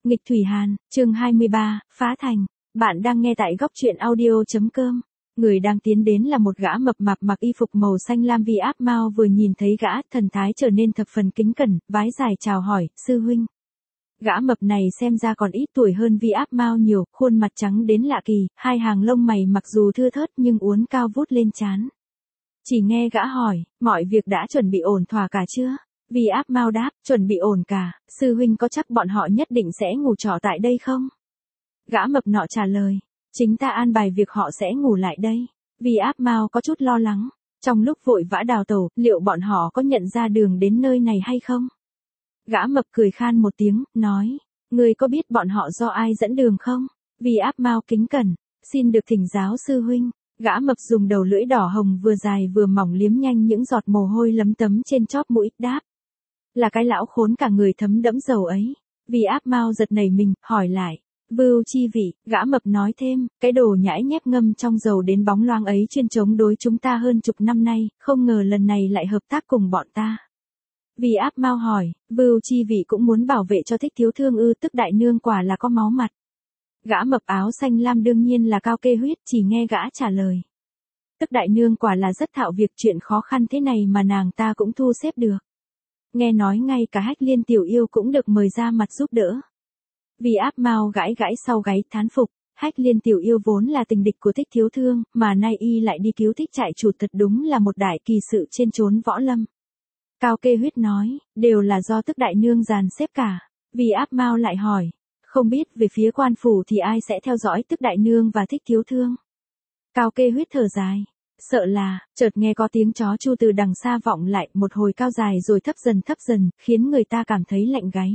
Nghịch Thủy Hàn, chương 23, Phá Thành. Bạn đang nghe tại góc truyện audio.com. Người đang tiến đến là một gã mập mạp mặc y phục màu xanh lam. Vi Áp Mao vừa nhìn thấy gã, thần thái trở nên thập phần kính cẩn, vái dài chào hỏi, sư huynh. Gã mập này xem ra còn ít tuổi hơn Vi Áp Mao nhiều, khuôn mặt trắng đến lạ kỳ, hai hàng lông mày mặc dù thưa thớt nhưng uốn cao vút lên trán. Chỉ nghe gã hỏi, mọi việc đã chuẩn bị ổn thỏa cả chưa? Vi Áp Mao đáp, chuẩn bị ổn cả, sư huynh có chắc bọn họ nhất định sẽ ngủ trọ tại đây không? Gã mập nọ trả lời, chính ta an bài việc họ sẽ ngủ lại đây. Vi Áp Mao có chút lo lắng, trong lúc vội vã đào tẩu, liệu bọn họ có nhận ra đường đến nơi này hay không? Gã mập cười khan một tiếng, nói, ngươi có biết bọn họ do ai dẫn đường không? Vi Áp Mao kính cẩn, xin được thỉnh giáo sư huynh. Gã mập dùng đầu lưỡi đỏ hồng vừa dài vừa mỏng liếm nhanh những giọt mồ hôi lấm tấm trên chóp mũi, đáp. Là cái lão khốn cả người thấm đẫm dầu ấy. Vi Áp Mao giật nảy mình, hỏi lại. Vưu chi vị, gã mập nói thêm, cái đồ nhãi nhép ngâm trong dầu đến bóng loáng ấy chuyên chống đối chúng ta hơn chục năm nay, không ngờ lần này lại hợp tác cùng bọn ta. Vi Áp Mao hỏi, Vưu chi vị cũng muốn bảo vệ cho Thích Thiếu Thương ư? Tức đại nương quả là có máu mặt. Gã mập áo xanh lam đương nhiên là Cao Kê Huyết, chỉ nghe gã trả lời. Tức đại nương quả là rất thạo việc, chuyện khó khăn thế này mà nàng ta cũng thu xếp được. Nghe nói ngay cả Hách Liên tiểu yêu cũng được mời ra mặt giúp đỡ. Vi Áp Mao gãi gãi sau gáy thán phục, Hách Liên tiểu yêu vốn là tình địch của Thích Thiếu Thương, mà nay y lại đi cứu Thích trại chủ, thật đúng là một đại kỳ sự trên chốn võ lâm. Cao Kê Huyết nói, đều là do Tức đại nương dàn xếp cả. Vi Áp Mao lại hỏi, không biết về phía quan phủ thì ai sẽ theo dõi Tức đại nương và Thích Thiếu Thương? Cao Kê Huyết thở dài. Sợ là, chợt nghe có tiếng chó chu từ đằng xa vọng lại, một hồi cao dài rồi thấp dần, khiến người ta cảm thấy lạnh gáy.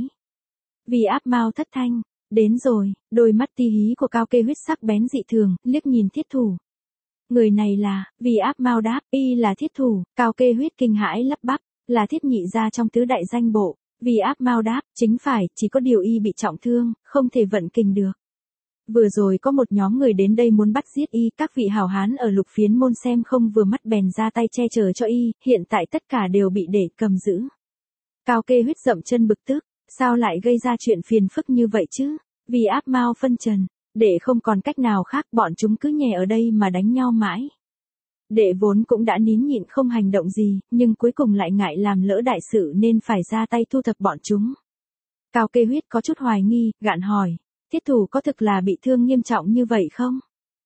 Vi Áp Mao thất thanh, đến rồi, đôi mắt ti hí của Cao Kê Huyết sắc bén dị thường, liếc nhìn Thiết Thủ. Người này là, Vi Áp Mao đáp, y là Thiết Thủ. Cao Kê Huyết kinh hãi lắp bắp, là Thiết nhị gia trong tứ đại danh bộ. Vi Áp Mao đáp, chính phải, chỉ có điều y bị trọng thương, không thể vận kình được. Vừa rồi có một nhóm người đến đây muốn bắt giết y, các vị hảo hán ở Lục Phiến môn xem không vừa mắt bèn ra tay che chở cho y, hiện tại tất cả đều bị để cầm giữ. Cao Kê Huyết dậm chân bực tức, sao lại gây ra chuyện phiền phức như vậy chứ? Vi Áp Mao phân trần, để không còn cách nào khác, bọn chúng cứ nhè ở đây mà đánh nhau mãi. Đệ vốn cũng đã nín nhịn không hành động gì, nhưng cuối cùng lại ngại làm lỡ đại sự nên phải ra tay thu thập bọn chúng. Cao Kê Huyết có chút hoài nghi, gạn hỏi. Thiết Thủ có thực là bị thương nghiêm trọng như vậy không?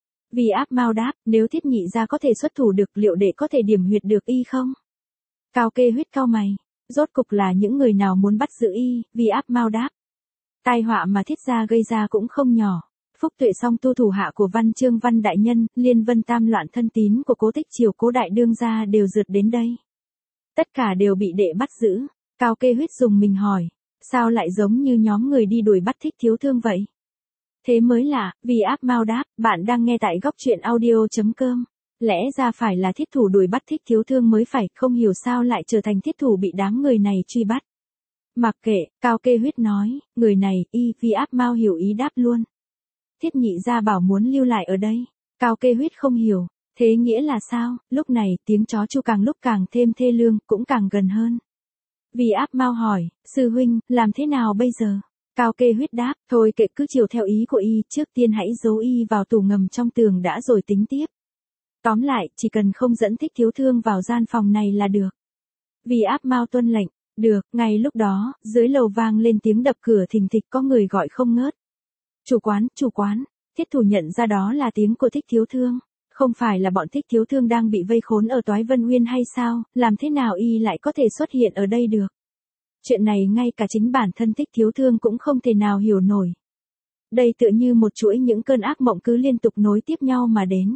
Vi Áp Mao đáp, nếu Thiết nhị gia có thể xuất thủ được, liệu đệ có thể điểm huyệt được y không? Cao Kê Huyết cau mày, rốt cục là những người nào muốn bắt giữ y? Vi Áp Mao đáp, tai họa mà Thiết gia gây ra cũng không nhỏ. Phúc Tuệ Song tu thủ hạ của Văn Trương Văn đại nhân, Liên Vân Tam loạn thân tín của Cố Tích Triều Cố đại đương gia đều rượt đến đây. Tất cả đều bị đệ bắt giữ. Cao Kê Huyết dùng mình hỏi, sao lại giống như nhóm người đi đuổi bắt Thích Thiếu Thương vậy? Thế mới lạ. Vi Áp Mao đáp, bạn đang nghe tại góc truyện audio.com. Lẽ ra phải là Thiết Thủ đuổi bắt Thích Thiếu Thương mới phải, không hiểu sao lại trở thành Thiết Thủ bị đám người này truy bắt. Mặc kệ, Cao Kê Huyết nói, người này, Vi Áp Mao hiểu ý đáp luôn. Thiết nhị gia bảo muốn lưu lại ở đây. Cao Kê Huyết không hiểu, thế nghĩa là sao? Lúc này, tiếng chó chu càng lúc càng thêm thê lương, cũng càng gần hơn. Vi Áp Mao hỏi, sư huynh, làm thế nào bây giờ? Cao Kê Huyết đáp, thôi kệ, cứ chiều theo ý của y, trước tiên hãy giấu y vào tủ ngầm trong tường đã rồi tính tiếp. Tóm lại, chỉ cần không dẫn Thích Thiếu Thương vào gian phòng này là được. Vi Áp Mao tuân lệnh, được. Ngay lúc đó, dưới lầu vang lên tiếng đập cửa thình thịch, có người gọi không ngớt. Chủ quán. Thiết Thủ nhận ra đó là tiếng của Thích Thiếu Thương. Không phải là bọn Thích Thiếu Thương đang bị vây khốn ở Toái Vân Uyên hay sao? Làm thế nào y lại có thể xuất hiện ở đây được? Chuyện này ngay cả chính bản thân Thích Thiếu Thương cũng không thể nào hiểu nổi. Đây tựa như một chuỗi những cơn ác mộng cứ liên tục nối tiếp nhau mà đến.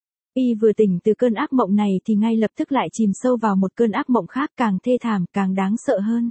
Y vừa tỉnh từ cơn ác mộng này thì ngay lập tức lại chìm sâu vào một cơn ác mộng khác, càng thê thảm, càng đáng sợ hơn.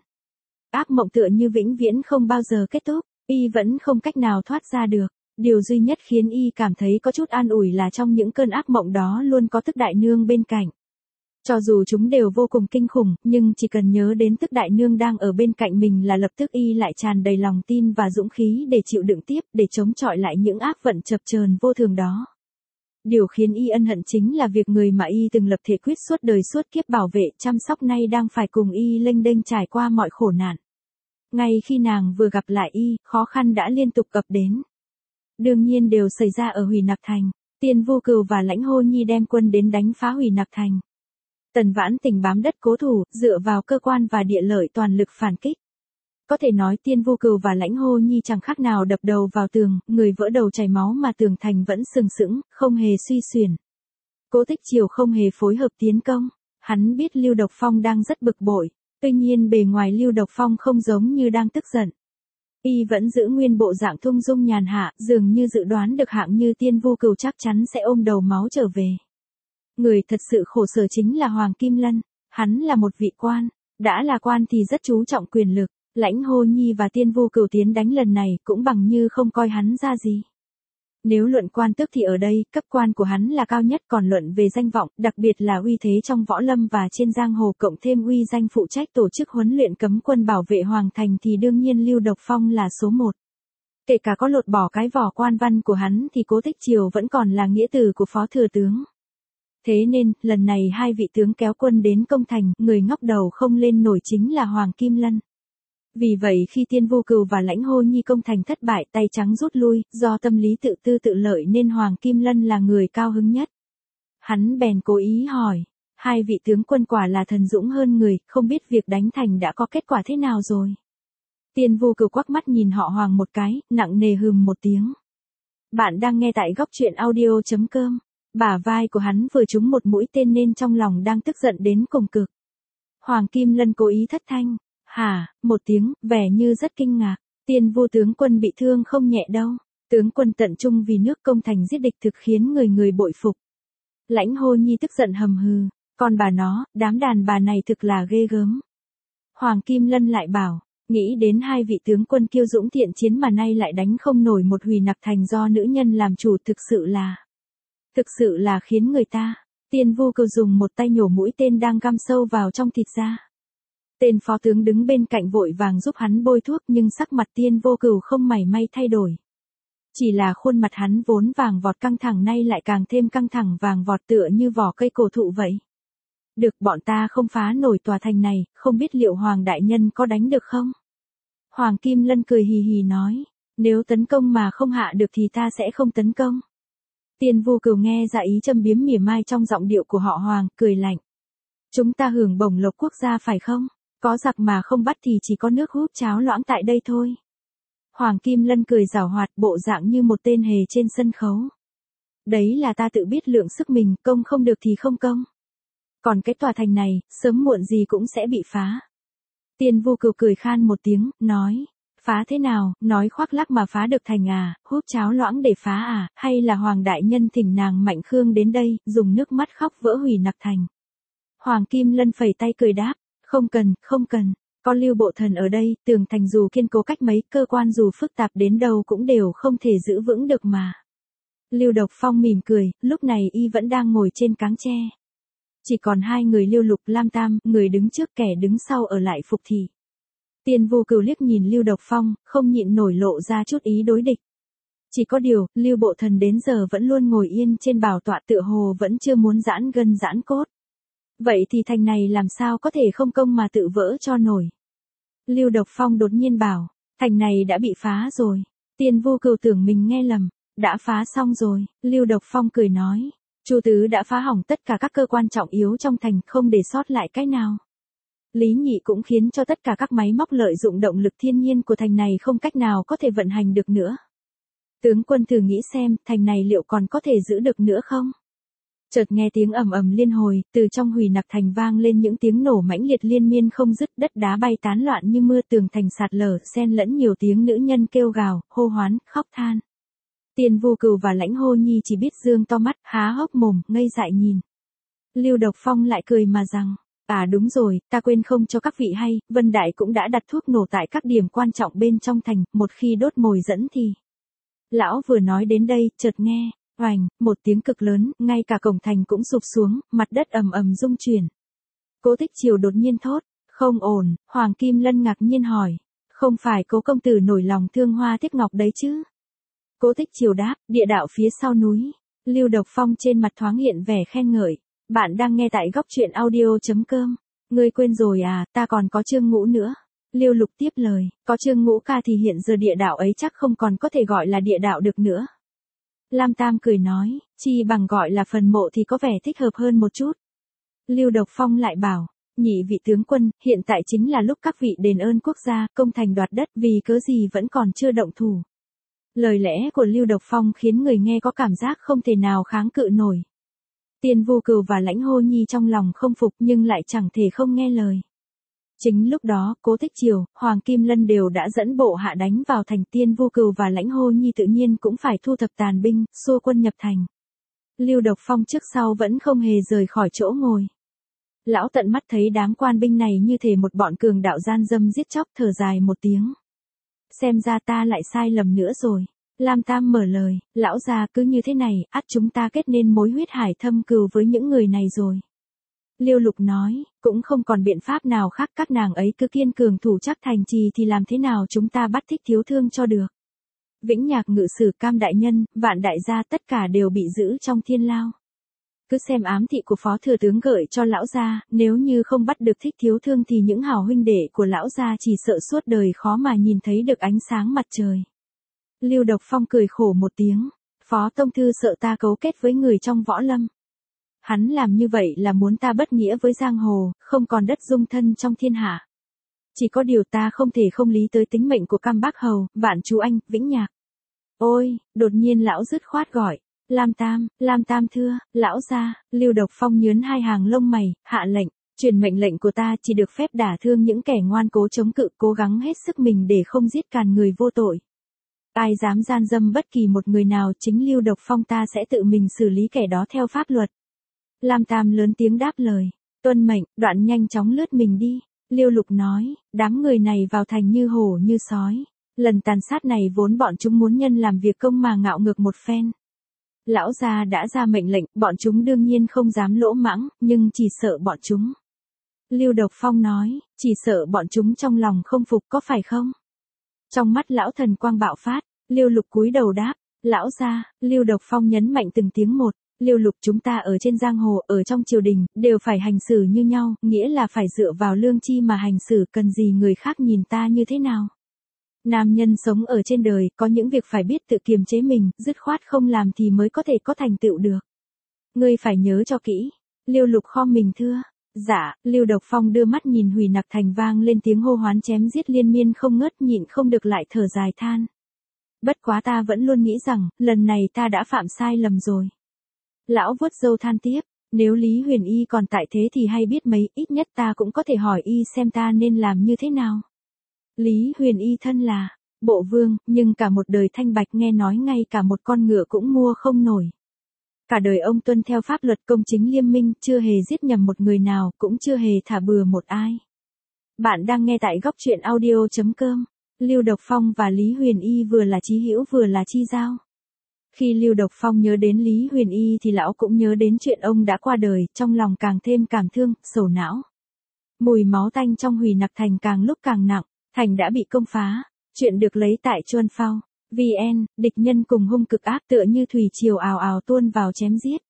Ác mộng tựa như vĩnh viễn không bao giờ kết thúc, y vẫn không cách nào thoát ra được. Điều duy nhất khiến y cảm thấy có chút an ủi là trong những cơn ác mộng đó luôn có Tức đại nương bên cạnh. Cho dù chúng đều vô cùng kinh khủng, nhưng chỉ cần nhớ đến Tức đại nương đang ở bên cạnh mình là lập tức y lại tràn đầy lòng tin và dũng khí để chịu đựng tiếp, để chống chọi lại những ác vận chập chờn vô thường đó. Điều khiến y ân hận chính là việc người mà y từng lập thể quyết suốt đời suốt kiếp bảo vệ, chăm sóc nay đang phải cùng y lênh đênh trải qua mọi khổ nạn. Ngay khi nàng vừa gặp lại y, khó khăn đã liên tục ập đến. Đương nhiên đều xảy ra ở Hủy Nặc Thành. Tiên Vu Cừu và Lãnh Hô Nhi đem quân đến đánh phá Hủy Nặc Thành. Tần Vãn Tình bám đất cố thủ, dựa vào cơ quan và địa lợi toàn lực phản kích. Có thể nói Tiên Vu Cừu và Lãnh Hô Nhi chẳng khác nào đập đầu vào tường, người vỡ đầu chảy máu mà tường thành vẫn sừng sững, không hề suy xuyển. Cố Tích Triều không hề phối hợp tiến công. Hắn biết Lưu Độc Phong đang rất bực bội, tuy nhiên bề ngoài Lưu Độc Phong không giống như đang tức giận. Y vẫn giữ nguyên bộ dạng thung dung nhàn hạ, dường như dự đoán được hạng như Tiên Vu Cừu chắc chắn sẽ ôm đầu máu trở về. Người thật sự khổ sở chính là Hoàng Kim Lân, hắn là một vị quan, đã là quan thì rất chú trọng quyền lực, Lãnh Hô Nhi và Tiên Vu Cừu tiến đánh lần này cũng bằng như không coi hắn ra gì. Nếu luận quan tước thì ở đây, cấp quan của hắn là cao nhất, còn luận về danh vọng, đặc biệt là uy thế trong võ lâm và trên giang hồ cộng thêm uy danh phụ trách tổ chức huấn luyện cấm quân bảo vệ Hoàng Thành thì đương nhiên Lưu Độc Phong là số 1. Kể cả có lột bỏ cái vỏ quan văn của hắn thì Cố Tích Triều vẫn còn là nghĩa tử của phó thừa tướng. Thế nên, lần này hai vị tướng kéo quân đến công thành, người ngóc đầu không lên nổi chính là Hoàng Kim Lân. Vì vậy khi Tiên Vu Cừu và Lãnh Hô Nhi công thành thất bại, tay trắng rút lui, do tâm lý tự tư tự lợi nên Hoàng Kim Lân là người cao hứng nhất. Hắn bèn cố ý hỏi, hai vị tướng quân quả là thần dũng hơn người, không biết việc đánh thành đã có kết quả thế nào rồi. Tiên Vu Cừu quắc mắt nhìn họ Hoàng một cái, nặng nề hừm một tiếng. Bạn đang nghe tại góc truyện audio.com. Bả vai của hắn vừa trúng một mũi tên nên trong lòng đang tức giận đến cùng cực. Hoàng Kim Lân cố ý thất thanh. Hả, một tiếng, vẻ như rất kinh ngạc. Tiên Vu tướng quân bị thương không nhẹ đâu. Tướng quân tận trung vì nước công thành giết địch thực khiến người người bội phục. Lãnh Hô Nhi tức giận hầm hừ. Còn bà nó, đám đàn bà này thực là ghê gớm. Hoàng Kim Lân lại bảo, nghĩ đến hai vị tướng quân kiêu dũng thiện chiến mà nay lại đánh không nổi một Hủy Nặc Thành do nữ nhân làm chủ thực sự là khiến người ta. Tiên Vu Cừu dùng một tay nhổ mũi tên đang găm sâu vào trong thịt ra. Tên phó tướng đứng bên cạnh vội vàng giúp hắn bôi thuốc nhưng sắc mặt Tiên Vu Cừu không mảy may thay đổi. Chỉ là khuôn mặt hắn vốn vàng vọt căng thẳng nay lại càng thêm căng thẳng vàng vọt tựa như vỏ cây cổ thụ vậy. Được, bọn ta không phá nổi tòa thành này, không biết liệu Hoàng đại nhân có đánh được không? Hoàng Kim Lân cười hì hì nói, nếu tấn công mà không hạ được thì ta sẽ không tấn công. Tiên Vu Cừu nghe ra ý châm biếm mỉa mai trong giọng điệu của họ Hoàng, cười lạnh. Chúng ta hưởng bổng lộc quốc gia phải không? Có giặc mà không bắt thì chỉ có nước hút cháo loãng tại đây thôi. Hoàng Kim Lân cười giảo hoạt, bộ dạng như một tên hề trên sân khấu. Đấy là ta tự biết lượng sức mình, công không được thì không công. Còn cái tòa thành này, sớm muộn gì cũng sẽ bị phá. Tiên Vu Cừu cười khan một tiếng, nói. Phá thế nào, nói khoác lác mà phá được thành à, hút cháo loãng để phá à, hay là Hoàng đại nhân thỉnh nàng Mạnh Khương đến đây, dùng nước mắt khóc vỡ Hủy Nặc Thành. Hoàng Kim Lân phẩy tay cười đáp, không cần, có Lưu Bộ Thần ở đây, tường thành dù kiên cố cách mấy, cơ quan dù phức tạp đến đâu cũng đều không thể giữ vững được mà. Lưu Độc Phong mỉm cười, lúc này y vẫn đang ngồi trên cáng tre. Chỉ còn hai người Lưu Lục Lam Tam, người đứng trước kẻ đứng sau ở lại phục thị. Tiên Vu Cừu liếc nhìn Lưu Độc Phong, không nhịn nổi lộ ra chút ý đối địch. Chỉ có điều, Lưu Bộ Thần đến giờ vẫn luôn ngồi yên trên bảo tọa tựa hồ vẫn chưa muốn giãn gân giãn cốt. Vậy thì thành này làm sao có thể không công mà tự vỡ cho nổi. Lưu Độc Phong đột nhiên bảo, thành này đã bị phá rồi. Tiên Vu Cừu tưởng mình nghe lầm, đã phá xong rồi. Lưu Độc Phong cười nói, Chu Tứ đã phá hỏng tất cả các cơ quan trọng yếu trong thành, không để sót lại cái nào. Lý Nhị cũng khiến cho tất cả các máy móc lợi dụng động lực thiên nhiên của thành này không cách nào có thể vận hành được nữa. Tướng quân thử nghĩ xem, thành này liệu còn có thể giữ được nữa không? Chợt nghe tiếng ầm ầm liên hồi, từ trong Hủy Nặc Thành vang lên những tiếng nổ mãnh liệt liên miên không dứt, đất đá bay tán loạn như mưa, tường thành sạt lở, xen lẫn nhiều tiếng nữ nhân kêu gào, hô hoán, khóc than. Tiên Vu Cừu và Lãnh Hô Nhi chỉ biết dương to mắt, há hốc mồm, ngây dại nhìn. Lưu Độc Phong lại cười mà rằng, à đúng rồi, ta quên không cho các vị hay, Vân Đại cũng đã đặt thuốc nổ tại các điểm quan trọng bên trong thành, một khi đốt mồi dẫn thì. Lão vừa nói đến đây, chợt nghe, oành, một tiếng cực lớn, ngay cả cổng thành cũng sụp xuống, mặt đất ầm ầm rung chuyển. Cố Tích Triều đột nhiên thốt, không ổn, Hoàng Kim Lân ngạc nhiên hỏi, không phải Cố công tử nổi lòng thương Hoa Tiếc Ngọc đấy chứ? Cố Tích Triều đáp, địa đạo phía sau núi. Lưu Độc Phong trên mặt thoáng hiện vẻ khen ngợi. Bạn đang nghe tại góc truyện audio.com. Ngươi quên rồi à, ta còn có chương ngũ nữa. Liêu Lục tiếp lời, có Trương Ngũ ca thì hiện giờ địa đạo ấy chắc không còn có thể gọi là địa đạo được nữa. Lam Tam cười nói, chi bằng gọi là phần mộ thì có vẻ thích hợp hơn một chút. Lưu Độc Phong lại bảo, nhị vị tướng quân, hiện tại chính là lúc các vị đền ơn quốc gia, công thành đoạt đất, vì cớ gì vẫn còn chưa động thủ. Lời lẽ của Lưu Độc Phong khiến người nghe có cảm giác không thể nào kháng cự nổi. Tiên Vu Cừu và Lãnh Hô Nhi trong lòng không phục nhưng lại chẳng thể không nghe lời. Chính lúc đó, Cố Thích Triều, Hoàng Kim Lân đều đã dẫn bộ hạ đánh vào thành. Tiên Vu Cừu và Lãnh Hô Nhi tự nhiên cũng phải thu thập tàn binh, xua quân nhập thành. Lưu Độc Phong trước sau vẫn không hề rời khỏi chỗ ngồi. Lão tận mắt thấy đám quan binh này như thể một bọn cường đạo gian dâm giết chóc, thở dài một tiếng. Xem ra ta lại sai lầm nữa rồi. Lam Tam mở lời, lão già cứ như thế này, ắt chúng ta kết nên mối huyết hải thâm cừu với những người này rồi. Liêu Lục nói, cũng không còn biện pháp nào khác, các nàng ấy cứ kiên cường thủ chắc thành trì thì làm thế nào chúng ta bắt Thích Thiếu Thương cho được. Vĩnh Nhạc ngự sử, Cam đại nhân, Vạn đại gia tất cả đều bị giữ trong thiên lao. Cứ xem ám thị của phó thừa tướng gửi cho lão gia, nếu như không bắt được Thích Thiếu Thương thì những hảo huynh đệ của lão gia chỉ sợ suốt đời khó mà nhìn thấy được ánh sáng mặt trời. Lưu Độc Phong cười khổ một tiếng, Phó tông thư sợ ta cấu kết với người trong võ lâm. Hắn làm như vậy là muốn ta bất nghĩa với giang hồ, không còn đất dung thân trong thiên hạ. Chỉ có điều ta không thể không lý tới tính mệnh của Cam Bác Hầu, Vạn Chú Anh, Vĩnh Nhạc. Ôi, đột nhiên lão dứt khoát gọi, Lam Tam thưa, lão gia. Lưu Độc Phong nhướn hai hàng lông mày, hạ lệnh, truyền mệnh lệnh của ta chỉ được phép đả thương những kẻ ngoan cố chống cự, cố gắng hết sức mình để không giết càn người vô tội. Ai dám gian dâm bất kỳ một người nào, chính Lưu Độc Phong ta sẽ tự mình xử lý kẻ đó theo pháp luật. Lam Tam lớn tiếng đáp lời, tuân mệnh. Đoạn nhanh chóng lướt mình đi. Liêu Lục nói, đám người này vào thành như hổ như sói. Lần tàn sát này vốn bọn chúng muốn nhân làm việc công mà ngạo ngược một phen. Lão gia đã ra mệnh lệnh, bọn chúng đương nhiên không dám lỗ mãng, nhưng chỉ sợ bọn chúng. Lưu Độc Phong nói, chỉ sợ bọn chúng trong lòng không phục có phải không? Trong mắt lão thần quang bạo phát, Liêu Lục cúi đầu đáp, lão gia. Lưu Độc Phong nhấn mạnh từng tiếng một, Liêu Lục, chúng ta ở trên giang hồ, ở trong triều đình, đều phải hành xử như nhau, nghĩa là phải dựa vào lương chi mà hành xử, cần gì người khác nhìn ta như thế nào. Nam nhân sống ở trên đời, có những việc phải biết tự kiềm chế mình, dứt khoát không làm thì mới có thể có thành tựu được. Ngươi phải nhớ cho kỹ. Liêu Lục khom mình thưa. Dạ. Lưu Độc Phong đưa mắt nhìn Hủy Nặc thành, vang lên tiếng hô hoán chém giết liên miên không ngớt, nhịn không được lại thở dài than. Bất quá ta vẫn luôn nghĩ rằng, lần này ta đã phạm sai lầm rồi. Lão vuốt râu than tiếp, nếu Lý Huyền Y còn tại thế thì hay biết mấy, ít nhất ta cũng có thể hỏi y xem ta nên làm như thế nào. Lý Huyền Y thân là bộ vương, nhưng cả một đời thanh bạch, nghe nói ngay cả một con ngựa cũng mua không nổi. Cả đời ông tuân theo pháp luật công chính liêm minh, chưa hề giết nhầm một người nào, cũng chưa hề thả bừa một ai. Bạn đang nghe tại góc truyện audio.com. Lưu Độc Phong và Lý Huyền Y vừa là chí hữu vừa là chi giao. Khi Lưu Độc Phong nhớ đến Lý Huyền Y thì lão cũng nhớ đến chuyện ông đã qua đời, trong lòng càng thêm cảm thương, sầu não. Mùi máu tanh trong Hủy Nặc thành càng lúc càng nặng, thành đã bị công phá, chuyện được lấy tại Chuân Phao. VN, địch nhân cùng hung cực ác tựa như thủy triều ào ào tuôn vào chém giết.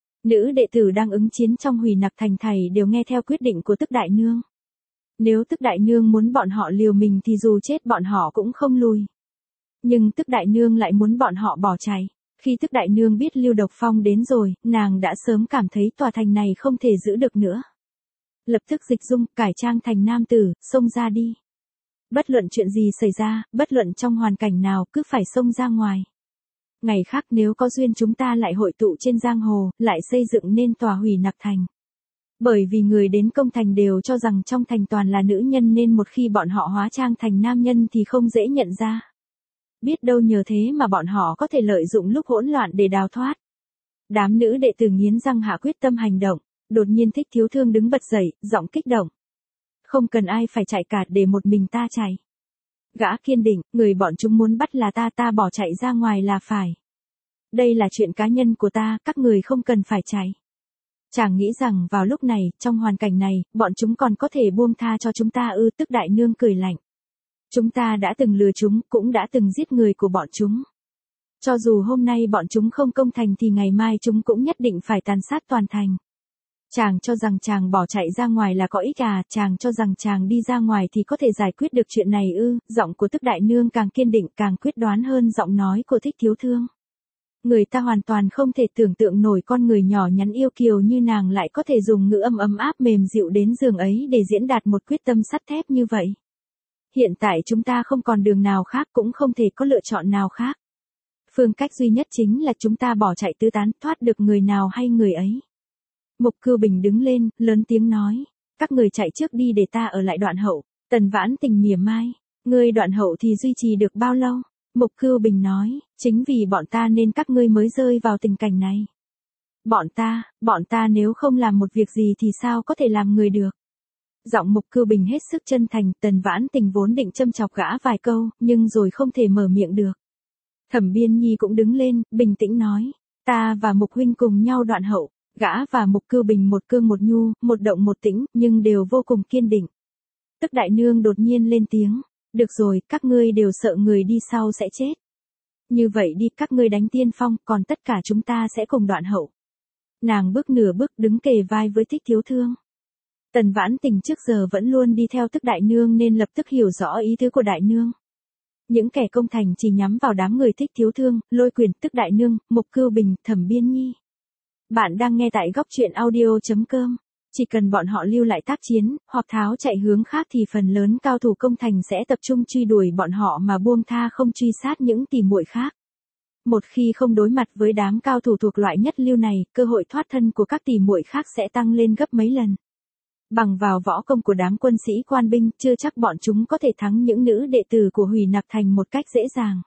Nữ đệ tử đang ứng chiến trong Hủy Nặc thành thảy đều nghe theo quyết định của Tức Đại Nương. Nếu Tức Đại Nương muốn bọn họ liều mình thì dù chết bọn họ cũng không lùi. Nhưng Tức Đại Nương lại muốn bọn họ bỏ chạy. Khi Tức Đại Nương biết Lưu Độc Phong đến rồi, nàng đã sớm cảm thấy tòa thành này không thể giữ được nữa. Lập tức dịch dung, cải trang thành nam tử, xông ra đi. Bất luận chuyện gì xảy ra, bất luận trong hoàn cảnh nào, cứ phải xông ra ngoài. Ngày khác nếu có duyên chúng ta lại hội tụ trên giang hồ, lại xây dựng nên tòa Hủy Nặc thành. Bởi vì người đến công thành đều cho rằng trong thành toàn là nữ nhân nên một khi bọn họ hóa trang thành nam nhân thì không dễ nhận ra. Biết đâu nhờ thế mà bọn họ có thể lợi dụng lúc hỗn loạn để đào thoát. Đám nữ đệ tử nghiến răng hạ quyết tâm hành động, đột nhiên Thích Thiếu Thương đứng bật dậy, giọng kích động. Không cần ai phải chạy cả, để một mình ta chạy. Gã kiên định, người bọn chúng muốn bắt là ta bỏ chạy ra ngoài là phải. Đây là chuyện cá nhân của ta, các người không cần phải chạy. Chàng nghĩ rằng vào lúc này, trong hoàn cảnh này, bọn chúng còn có thể buông tha cho chúng ta ư? Tức Đại Nương cười lạnh. Chúng ta đã từng lừa chúng, cũng đã từng giết người của bọn chúng. Cho dù hôm nay bọn chúng không công thành thì ngày mai chúng cũng nhất định phải tàn sát toàn thành. Chàng cho rằng chàng bỏ chạy ra ngoài là có ích à, chàng cho rằng chàng đi ra ngoài thì có thể giải quyết được chuyện này ư, giọng của Tức đại nương càng kiên định càng quyết đoán hơn giọng nói của Thích Thiếu Thương. Người ta hoàn toàn không thể tưởng tượng nổi con người nhỏ nhắn yêu kiều như nàng lại có thể dùng ngữ âm ấm áp mềm dịu đến giường ấy để diễn đạt một quyết tâm sắt thép như vậy. Hiện tại chúng ta không còn đường nào khác cũng không thể có lựa chọn nào khác. Phương cách duy nhất chính là chúng ta bỏ chạy tứ tán, thoát được người nào hay người ấy. Mục Cưu Bình đứng lên, lớn tiếng nói, các người chạy trước đi để ta ở lại Đoạn Hậu. Tần Vãn Tình mỉa mai, ngươi Đoạn Hậu thì duy trì được bao lâu? Mục Cưu Bình nói, chính vì bọn ta nên các ngươi mới rơi vào tình cảnh này. Bọn ta nếu không làm một việc gì thì sao có thể làm người được? Giọng Mục Cưu Bình hết sức chân thành, Tần Vãn Tình vốn định châm chọc gã vài câu, nhưng rồi không thể mở miệng được. Thẩm Biên Nhi cũng đứng lên, bình tĩnh nói, ta và Mục huynh cùng nhau Đoạn Hậu. Gã và Mục Cưu Bình một cương một nhu, một động một tĩnh, nhưng đều vô cùng kiên định. Tức đại nương đột nhiên lên tiếng, được rồi, các ngươi đều sợ người đi sau sẽ chết. Như vậy đi, các ngươi đánh tiên phong, còn tất cả chúng ta sẽ cùng Đoạn Hậu. Nàng bước nửa bước đứng kề vai với Thích Thiếu Thương. Tần Vãn Tình trước giờ vẫn luôn đi theo Tức đại nương nên lập tức hiểu rõ ý tứ của đại nương. Những kẻ công thành chỉ nhắm vào đám người Thích Thiếu Thương, Lôi Quyền, Tức đại nương, Mục Cưu Bình, Thẩm Biên Nhi. Bạn đang nghe tại góc truyện audio.com. Chỉ cần bọn họ lưu lại tác chiến, hoặc tháo chạy hướng khác thì phần lớn cao thủ công thành sẽ tập trung truy đuổi bọn họ mà buông tha không truy sát những tỉ muội khác. Một khi không đối mặt với đám cao thủ thuộc loại nhất lưu này, cơ hội thoát thân của các tỉ muội khác sẽ tăng lên gấp mấy lần. Bằng vào võ công của đám quân sĩ quan binh, chưa chắc bọn chúng có thể thắng những nữ đệ tử của Hủy Nạp Thành một cách dễ dàng.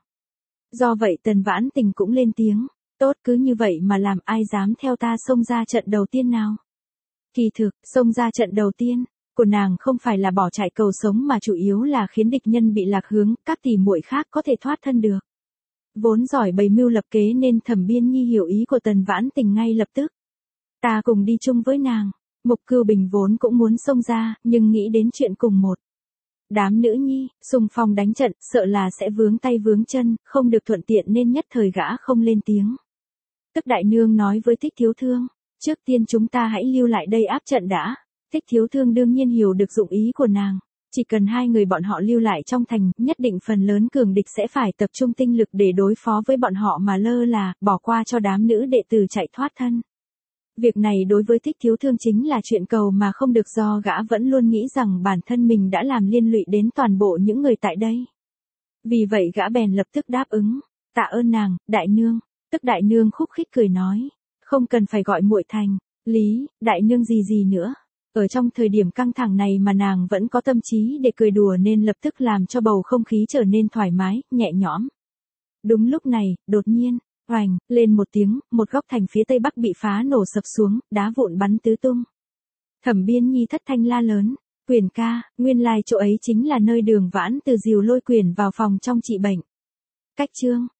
Do vậy Tần Vãn Tình cũng lên tiếng. Tốt, cứ như vậy mà làm, ai dám theo ta xông ra trận đầu tiên nào? Kỳ thực, xông ra trận đầu tiên của nàng không phải là bỏ chạy cầu sống mà chủ yếu là khiến địch nhân bị lạc hướng, các tỉ muội khác có thể thoát thân được. Vốn giỏi bày mưu lập kế nên Thẩm Biên Nhi hiểu ý của Tần Vãn Tình ngay lập tức. Ta cùng đi chung với nàng. Mục Cưu Bình vốn cũng muốn xông ra, nhưng nghĩ đến chuyện cùng một đám nữ nhi, xung phong đánh trận, sợ là sẽ vướng tay vướng chân, không được thuận tiện nên nhất thời gã không lên tiếng. Tức đại nương nói với Thích Thiếu Thương, trước tiên chúng ta hãy lưu lại đây áp trận đã. Thích Thiếu Thương đương nhiên hiểu được dụng ý của nàng, chỉ cần hai người bọn họ lưu lại trong thành, nhất định phần lớn cường địch sẽ phải tập trung tinh lực để đối phó với bọn họ mà lơ là, bỏ qua cho đám nữ đệ tử chạy thoát thân. Việc này đối với Thích Thiếu Thương chính là chuyện cầu mà không được, do gã vẫn luôn nghĩ rằng bản thân mình đã làm liên lụy đến toàn bộ những người tại đây. Vì vậy gã bèn lập tức đáp ứng, tạ ơn nàng, đại nương. Tức đại nương khúc khích cười nói, không cần phải gọi muội thành Lý, đại nương gì nữa. Ở trong thời điểm căng thẳng này mà nàng vẫn có tâm trí để cười đùa nên lập tức làm cho bầu không khí trở nên thoải mái, nhẹ nhõm. Đúng lúc này, đột nhiên, oành, lên một tiếng, một góc thành phía tây bắc bị phá nổ sập xuống, đá vụn bắn tứ tung. Thẩm Biên Nhi thất thanh la lớn, Quyền ca, nguyên lai chỗ ấy chính là nơi Đường Vãn Từ dìu Lôi Quyền vào phòng trong trị bệnh. Cách chương